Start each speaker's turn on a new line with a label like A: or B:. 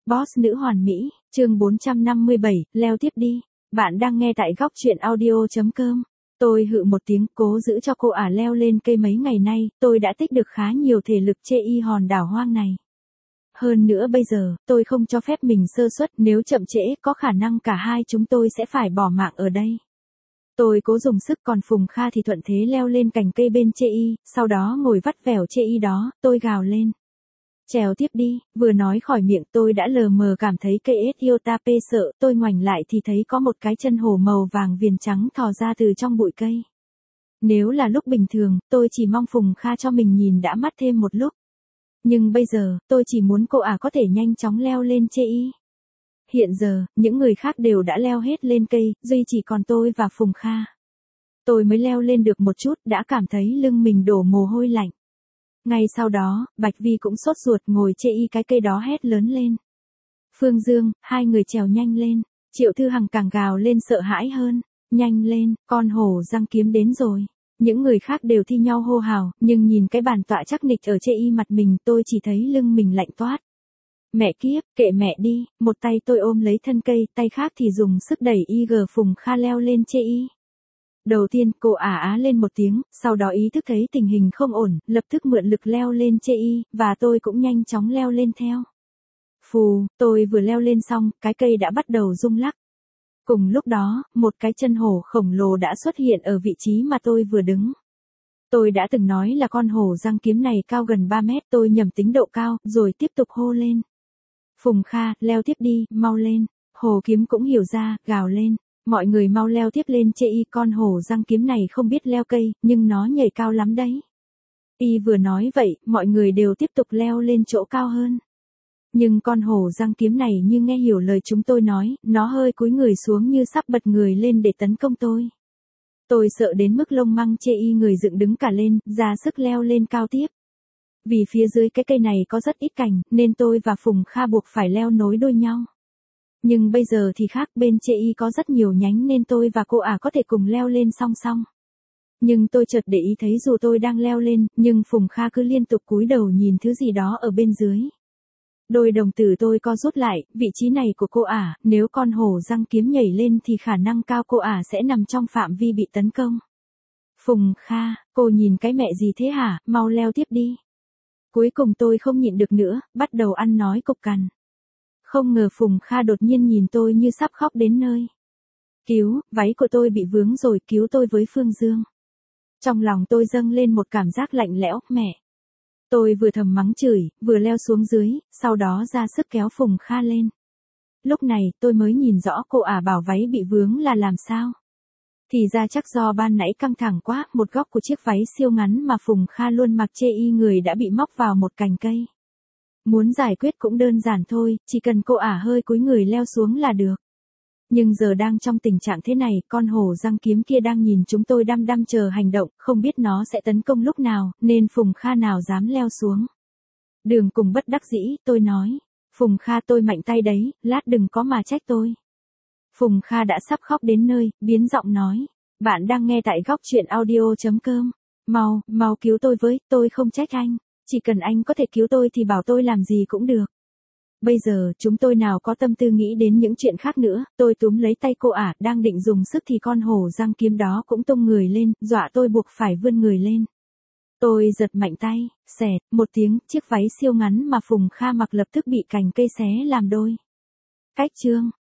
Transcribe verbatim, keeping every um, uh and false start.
A: Boss nữ hoàn mỹ, chương bốn trăm năm mươi bảy, leo tiếp đi. Bạn đang nghe tại góc truyện audio.com. Tôi hự một tiếng, cố giữ cho cô ả leo lên cây mấy ngày nay, tôi đã tích được khá nhiều thể lực chê y hòn đảo hoang này. Hơn nữa bây giờ, tôi không cho phép mình sơ suất, nếu chậm trễ, có khả năng cả hai chúng tôi sẽ phải bỏ mạng ở đây. Tôi cố dùng sức, còn Phùng Kha thì thuận thế leo lên cành cây bên chê y, sau đó ngồi vắt vẻo chê y đó, tôi gào lên. Trèo tiếp đi, vừa nói khỏi miệng tôi đã lờ mờ cảm thấy cây Ethiopia sợ, tôi ngoảnh lại thì thấy có một cái chân hổ màu vàng viền trắng thò ra từ trong bụi cây. Nếu là lúc bình thường, tôi chỉ mong Phùng Kha cho mình nhìn đã mắt thêm một lúc. Nhưng bây giờ, tôi chỉ muốn cô ả có thể nhanh chóng leo lên chê y. Hiện giờ, những người khác đều đã leo hết lên cây, duy chỉ còn tôi và Phùng Kha. Tôi mới leo lên được một chút, đã cảm thấy lưng mình đổ mồ hôi lạnh. Ngay sau đó, Bạch Vi cũng sốt ruột ngồi chê y cái cây đó hét lớn lên. Phương Dương, hai người trèo nhanh lên. Triệu Thư Hằng càng gào lên sợ hãi hơn. Nhanh lên, con hổ răng kiếm đến rồi. Những người khác đều thi nhau hô hào, nhưng nhìn cái bàn tọa chắc nịch ở chê y mặt mình, tôi chỉ thấy lưng mình lạnh toát. Mẹ kiếp, kệ mẹ đi, một tay tôi ôm lấy thân cây, tay khác thì dùng sức đẩy y gờ Phùng Kha leo lên chê y. Đầu tiên, cô ả á lên một tiếng, sau đó ý thức thấy tình hình không ổn, lập tức mượn lực leo lên chê y, và tôi cũng nhanh chóng leo lên theo. Phù, tôi vừa leo lên xong, cái cây đã bắt đầu rung lắc. Cùng lúc đó, một cái chân hổ khổng lồ đã xuất hiện ở vị trí mà tôi vừa đứng. Tôi đã từng nói là con hổ răng kiếm này cao gần ba mét, tôi nhầm tính độ cao, rồi tiếp tục hô lên. Phùng Kha, leo tiếp đi, mau lên. Hổ kiếm cũng hiểu ra, gào lên. Mọi người mau leo tiếp lên chê y, con hổ răng kiếm này không biết leo cây, nhưng nó nhảy cao lắm đấy. Y vừa nói vậy, mọi người đều tiếp tục leo lên chỗ cao hơn. Nhưng con hổ răng kiếm này như nghe hiểu lời chúng tôi nói, nó hơi cúi người xuống như sắp bật người lên để tấn công tôi. Tôi sợ đến mức lông măng chê y người dựng đứng cả lên, ra sức leo lên cao tiếp. Vì phía dưới cái cây này có rất ít cành, nên tôi và Phùng Kha buộc phải leo nối đuôi nhau. Nhưng bây giờ thì khác, bên chê y có rất nhiều nhánh nên tôi và cô ả có thể cùng leo lên song song. Nhưng tôi chợt để ý thấy dù tôi đang leo lên, nhưng Phùng Kha cứ liên tục cúi đầu nhìn thứ gì đó ở bên dưới. Đôi đồng tử tôi co rút lại, vị trí này của cô ả, nếu con hổ răng kiếm nhảy lên thì khả năng cao cô ả sẽ nằm trong phạm vi bị tấn công. Phùng Kha, cô nhìn cái mẹ gì thế hả, mau leo tiếp đi. Cuối cùng tôi không nhịn được nữa, bắt đầu ăn nói cục cằn. Không ngờ Phùng Kha đột nhiên nhìn tôi như sắp khóc đến nơi. Cứu, váy của tôi bị vướng rồi, cứu tôi với Phương Dương. Trong lòng tôi dâng lên một cảm giác lạnh lẽo, mẹ. Tôi vừa thầm mắng chửi, vừa leo xuống dưới, sau đó ra sức kéo Phùng Kha lên. Lúc này, tôi mới nhìn rõ cô ả bảo váy bị vướng là làm sao. Thì ra chắc do ban nãy căng thẳng quá, một góc của chiếc váy siêu ngắn mà Phùng Kha luôn mặc chê y người đã bị móc vào một cành cây. Muốn giải quyết cũng đơn giản thôi, chỉ cần cô ả hơi cúi người leo xuống là được. Nhưng giờ đang trong tình trạng thế này, con hổ răng kiếm kia đang nhìn chúng tôi đăm đăm chờ hành động, không biết nó sẽ tấn công lúc nào, nên Phùng Kha nào dám leo xuống. Đường cùng bất đắc dĩ, tôi nói. Phùng Kha tôi mạnh tay đấy, lát đừng có mà trách tôi. Phùng Kha đã sắp khóc đến nơi, biến giọng nói. Bạn đang nghe tại góc truyện audio.com. Mau, mau cứu tôi với, tôi không trách anh. Chỉ cần anh có thể cứu tôi thì bảo tôi làm gì cũng được. Bây giờ, chúng tôi nào có tâm tư nghĩ đến những chuyện khác nữa, tôi túm lấy tay cô ả, đang định dùng sức thì con hổ răng kiếm đó cũng tung người lên, dọa tôi buộc phải vươn người lên. Tôi giật mạnh tay, xẹt, một tiếng, chiếc váy siêu ngắn mà Phùng Kha mặc lập tức bị cành cây xé làm đôi. Cách chương.